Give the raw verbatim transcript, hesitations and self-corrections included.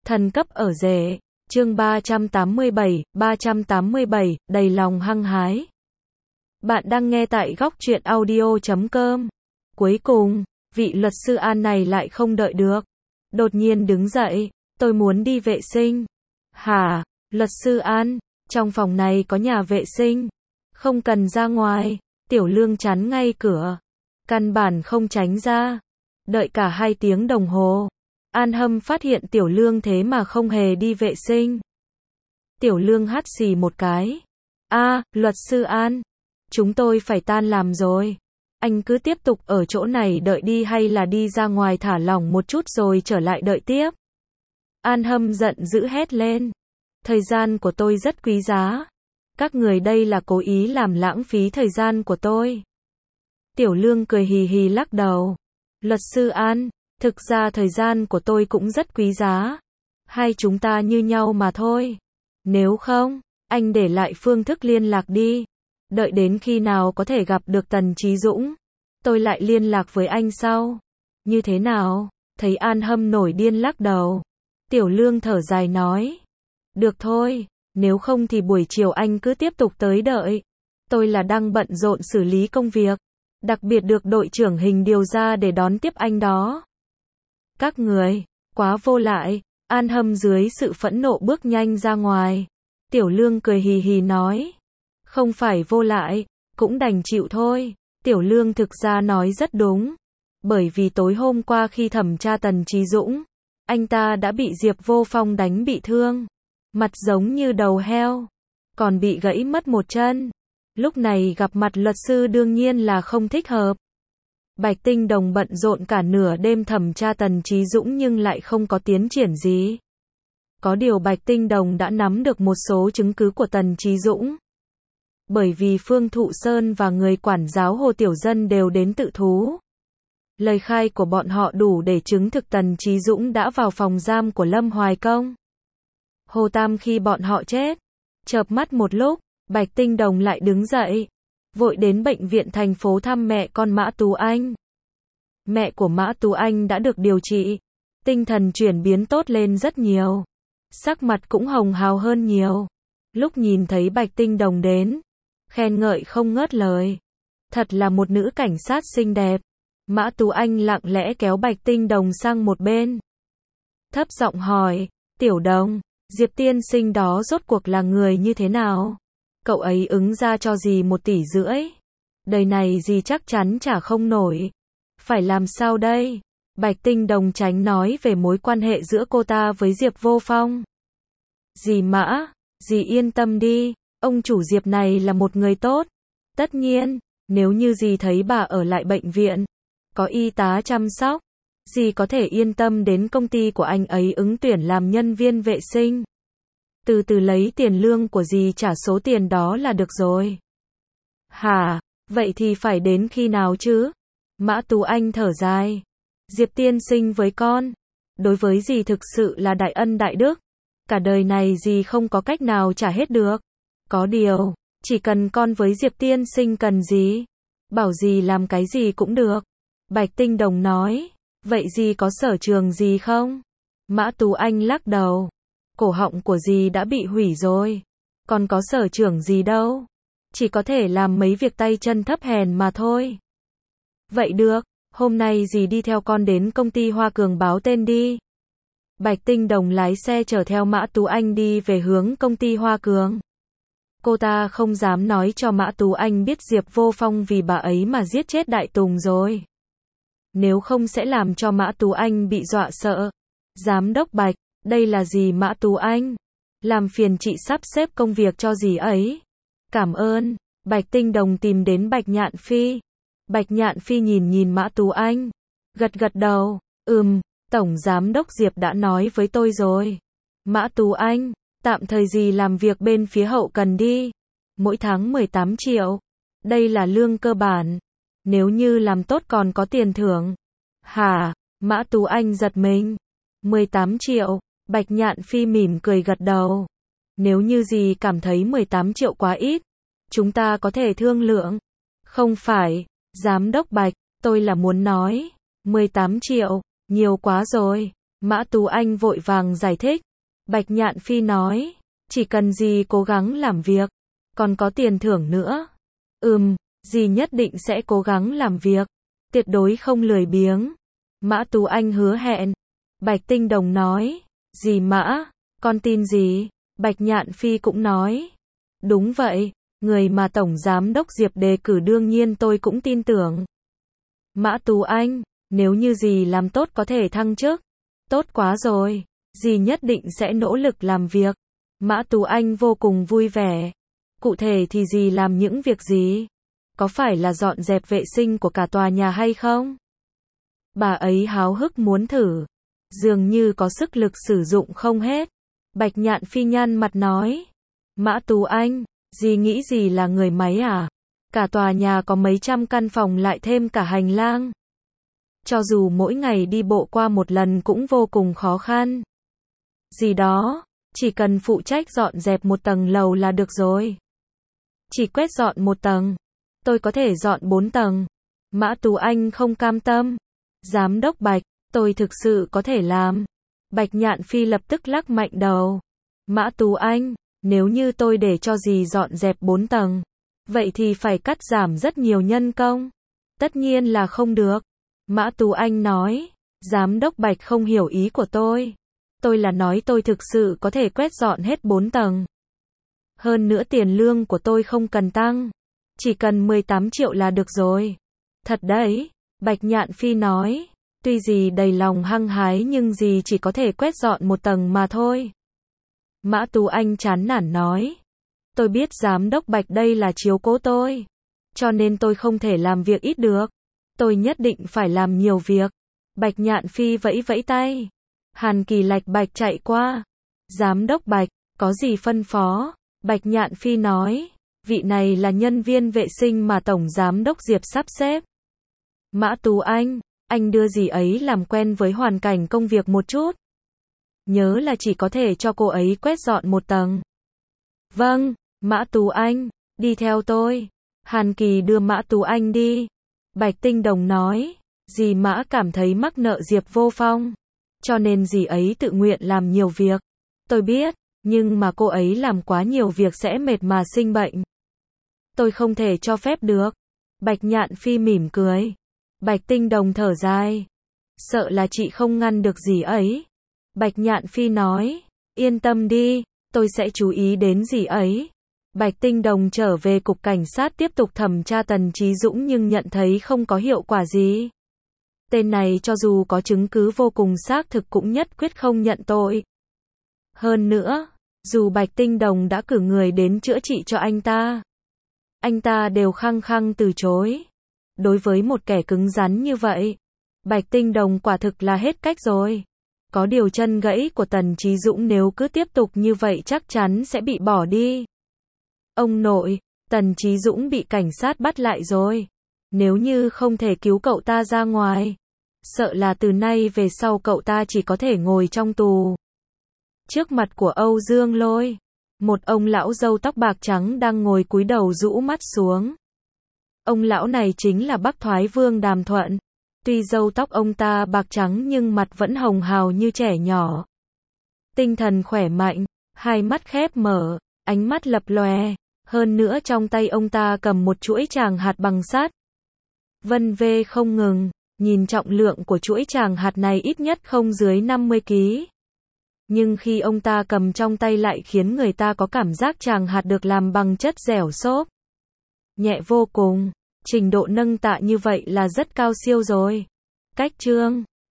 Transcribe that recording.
Thần cấp ở rể, chương ba trăm tám mươi bảy, ba trăm tám mươi bảy, đầy lòng hăng hái. Bạn đang nghe tại góc truyện audio chấm com. Cuối cùng, vị luật sư An này lại không đợi được. Đột nhiên đứng dậy, tôi muốn đi vệ sinh. Hả, luật sư An, trong phòng này có nhà vệ sinh. Không cần ra ngoài, Tiểu Lương chắn ngay cửa. Căn bản không tránh ra. Đợi cả hai tiếng đồng hồ. An Hâm phát hiện Tiểu Lương thế mà không hề đi vệ sinh. Tiểu Lương hắt xì một cái. A, luật sư An, chúng tôi phải tan làm rồi. Anh cứ tiếp tục ở chỗ này đợi đi hay là đi ra ngoài thả lỏng một chút rồi trở lại đợi tiếp. An Hâm giận dữ hét lên. Thời gian của tôi rất quý giá. Các người đây là cố ý làm lãng phí thời gian của tôi. Tiểu Lương cười hì hì lắc đầu. Luật sư An, thực ra thời gian của tôi cũng rất quý giá. Hai chúng ta như nhau mà thôi. Nếu không, anh để lại phương thức liên lạc đi. Đợi đến khi nào có thể gặp được Tần Chí Dũng, tôi lại liên lạc với anh sau. Như thế nào? Thấy An Hâm nổi điên lắc đầu. Tiểu Lương thở dài nói. Được thôi, nếu không thì buổi chiều anh cứ tiếp tục tới đợi. Tôi là đang bận rộn xử lý công việc. Đặc biệt được đội trưởng Hình điều ra để đón tiếp anh đó. Các người, quá vô lại. An Hâm dưới sự phẫn nộ bước nhanh ra ngoài. Tiểu Lương cười hì hì nói. Không phải vô lại, cũng đành chịu thôi. Tiểu Lương thực ra nói rất đúng. Bởi vì tối hôm qua khi thẩm tra Tần Chí Dũng, anh ta đã bị Diệp Vô Phong đánh bị thương. Mặt giống như đầu heo. Còn bị gãy mất một chân. Lúc này gặp mặt luật sư đương nhiên là không thích hợp. Bạch Tinh Đồng bận rộn cả nửa đêm thẩm tra Tần Chí Dũng nhưng lại không có tiến triển gì. Có điều Bạch Tinh Đồng đã nắm được một số chứng cứ của Tần Chí Dũng. Bởi vì Phương Thụ Sơn và người quản giáo Hồ Tiểu Dân đều đến tự thú. Lời khai của bọn họ đủ để chứng thực Tần Chí Dũng đã vào phòng giam của Lâm Hoài Công. Hồ Tam khi bọn họ chết, chợp mắt một lúc, Bạch Tinh Đồng lại đứng dậy, vội đến bệnh viện thành phố thăm mẹ con Mã Tú Anh. Mẹ của Mã Tú Anh đã được điều trị, tinh thần chuyển biến tốt lên rất nhiều, sắc mặt cũng hồng hào hơn nhiều. Lúc nhìn thấy Bạch Tinh Đồng đến, khen ngợi không ngớt lời. Thật là một nữ cảnh sát xinh đẹp. Mã Tú Anh lặng lẽ kéo Bạch Tinh Đồng sang một bên. Thấp giọng hỏi, Tiểu Đồng, Diệp tiên sinh đó rốt cuộc là người như thế nào? Cậu ấy ứng ra cho gì một tỷ rưỡi? Đời này gì chắc chắn trả không nổi. Phải làm sao đây? Bạch Tinh Đồng tránh nói về mối quan hệ giữa cô ta với Diệp Vô Phong. Dì Mã, dì yên tâm đi, ông chủ Diệp này là một người tốt. Tất nhiên, nếu như dì thấy bà ở lại bệnh viện, có y tá chăm sóc, dì có thể yên tâm đến công ty của anh ấy ứng tuyển làm nhân viên vệ sinh. Từ từ lấy tiền lương của dì trả số tiền đó là được rồi. Hả, vậy thì phải đến khi nào chứ? Mã Tú Anh thở dài. Diệp tiên sinh với con, đối với dì thực sự là đại ân đại đức. Cả đời này dì không có cách nào trả hết được. Có điều, chỉ cần con với Diệp tiên sinh cần gì, bảo dì làm cái gì cũng được. Bạch Tinh Đồng nói. Vậy dì có sở trường gì không? Mã Tú Anh lắc đầu. Cổ họng của dì đã bị hủy rồi. Còn có sở trường gì đâu. Chỉ có thể làm mấy việc tay chân thấp hèn mà thôi. Vậy được, hôm nay dì đi theo con đến công ty Hoa Cường báo tên đi. Bạch Tinh Đồng lái xe chở theo Mã Tú Anh đi về hướng công ty Hoa Cường. Cô ta không dám nói cho Mã Tú Anh biết Diệp Vô Phong vì bà ấy mà giết chết Đại Tùng rồi. Nếu không sẽ làm cho Mã Tú Anh bị dọa sợ. Giám đốc Bạch, đây là dì Mã Tú Anh. Làm phiền chị sắp xếp công việc cho dì ấy. Cảm ơn. Bạch Tinh Đồng tìm đến Bạch Nhạn Phi. Bạch Nhạn Phi nhìn nhìn Mã Tú Anh. Gật gật đầu. Ừm, Tổng Giám đốc Diệp đã nói với tôi rồi. Mã Tú Anh, tạm thời dì làm việc bên phía hậu cần đi. Mỗi tháng mười tám triệu. Đây là lương cơ bản. Nếu như làm tốt còn có tiền thưởng. Hả? Mã Tú Anh giật mình. mười tám triệu. Bạch Nhạn Phi mỉm cười gật đầu. Nếu như dì cảm thấy mười tám triệu quá ít, chúng ta có thể thương lượng. Không phải, Giám đốc Bạch, tôi là muốn nói, mười tám triệu, nhiều quá rồi. Mã Tú Anh vội vàng giải thích. Bạch Nhạn Phi nói, chỉ cần dì cố gắng làm việc, còn có tiền thưởng nữa. Ừm, dì nhất định sẽ cố gắng làm việc, tuyệt đối không lười biếng. Mã Tú Anh hứa hẹn. Bạch Tinh Đồng nói, dì Mã, con tin dì. Bạch Nhạn Phi cũng nói, đúng vậy, người mà Tổng Giám đốc Diệp đề cử đương nhiên tôi cũng tin tưởng. Mã Tú Anh, nếu như dì làm tốt có thể thăng chức, tốt quá rồi, dì nhất định sẽ nỗ lực làm việc. Mã Tú Anh vô cùng vui vẻ. Cụ thể thì dì làm những việc gì? Có phải là dọn dẹp vệ sinh của cả tòa nhà hay không? Bà ấy háo hức muốn thử. Dường như có sức lực sử dụng không hết. Bạch Nhạn Phi nhăn mặt nói. Mã Tú Anh, dì nghĩ gì là người máy à? Cả tòa nhà có mấy trăm căn phòng lại thêm cả hành lang. Cho dù mỗi ngày đi bộ qua một lần cũng vô cùng khó khăn. Gì đó, chỉ cần phụ trách dọn dẹp một tầng lầu là được rồi. Chỉ quét dọn một tầng, tôi có thể dọn bốn tầng. Mã Tú Anh không cam tâm. Giám đốc Bạch, tôi thực sự có thể làm. Bạch Nhạn Phi lập tức lắc mạnh đầu. Mã Tú Anh, nếu như tôi để cho dì dọn dẹp bốn tầng, vậy thì phải cắt giảm rất nhiều nhân công. Tất nhiên là không được. Mã Tú Anh nói, Giám đốc Bạch không hiểu ý của tôi. Tôi là nói tôi thực sự có thể quét dọn hết bốn tầng. Hơn nữa tiền lương của tôi không cần tăng. Chỉ cần mười tám triệu là được rồi. Thật đấy, Bạch Nhạn Phi nói. Tuy dì đầy lòng hăng hái nhưng dì chỉ có thể quét dọn một tầng mà thôi. Mã Tú Anh chán nản nói. Tôi biết Giám đốc Bạch đây là chiếu cố tôi. Cho nên tôi không thể làm việc ít được. Tôi nhất định phải làm nhiều việc. Bạch Nhạn Phi vẫy vẫy tay. Hàn Kỳ lạch bạch chạy qua. Giám đốc Bạch, có gì phân phó? Bạch Nhạn Phi nói. Vị này là nhân viên vệ sinh mà Tổng Giám đốc Diệp sắp xếp. Mã Tú Anh, anh đưa dì ấy làm quen với hoàn cảnh công việc một chút. Nhớ là chỉ có thể cho cô ấy quét dọn một tầng. Vâng, Mã Tú Anh, đi theo tôi. Hàn Kỳ đưa Mã Tú Anh đi. Bạch Tinh Đồng nói, dì Mã cảm thấy mắc nợ Diệp Vô Phong. Cho nên dì ấy tự nguyện làm nhiều việc. Tôi biết, nhưng mà cô ấy làm quá nhiều việc sẽ mệt mà sinh bệnh. Tôi không thể cho phép được. Bạch Nhạn Phi mỉm cười. Bạch Tinh Đồng thở dài. Sợ là chị không ngăn được dì ấy. Bạch Nhạn Phi nói, yên tâm đi, tôi sẽ chú ý đến dì ấy. Bạch Tinh Đồng trở về cục cảnh sát tiếp tục thẩm tra Tần Chí Dũng nhưng nhận thấy không có hiệu quả gì. Tên này cho dù có chứng cứ vô cùng xác thực cũng nhất quyết không nhận tội. Hơn nữa, dù Bạch Tinh Đồng đã cử người đến chữa trị cho anh ta, anh ta đều khăng khăng từ chối. Đối với một kẻ cứng rắn như vậy, Bạch Tinh Đồng quả thực là hết cách rồi. Có điều chân gãy của Tần Chí Dũng nếu cứ tiếp tục như vậy chắc chắn sẽ bị bỏ đi. Ông nội, Tần Chí Dũng bị cảnh sát bắt lại rồi. Nếu như không thể cứu cậu ta ra ngoài, sợ là từ nay về sau cậu ta chỉ có thể ngồi trong tù. Trước mặt của Âu Dương Lôi, một ông lão râu tóc bạc trắng đang ngồi cúi đầu rũ mắt xuống. Ông lão này chính là Bắc Thoái Vương Đàm Thuận. Tuy râu tóc ông ta bạc trắng nhưng mặt vẫn hồng hào như trẻ nhỏ. Tinh thần khỏe mạnh, hai mắt khép mở, ánh mắt lập lòe. Hơn nữa trong tay ông ta cầm một chuỗi tràng hạt bằng sắt. Vân vê không ngừng, nhìn trọng lượng của chuỗi tràng hạt này ít nhất không dưới năm mươi ki lô gam. Nhưng khi ông ta cầm trong tay lại khiến người ta có cảm giác tràng hạt được làm bằng chất dẻo xốp. Nhẹ vô cùng, trình độ nâng tạ như vậy là rất cao siêu rồi. Cách chương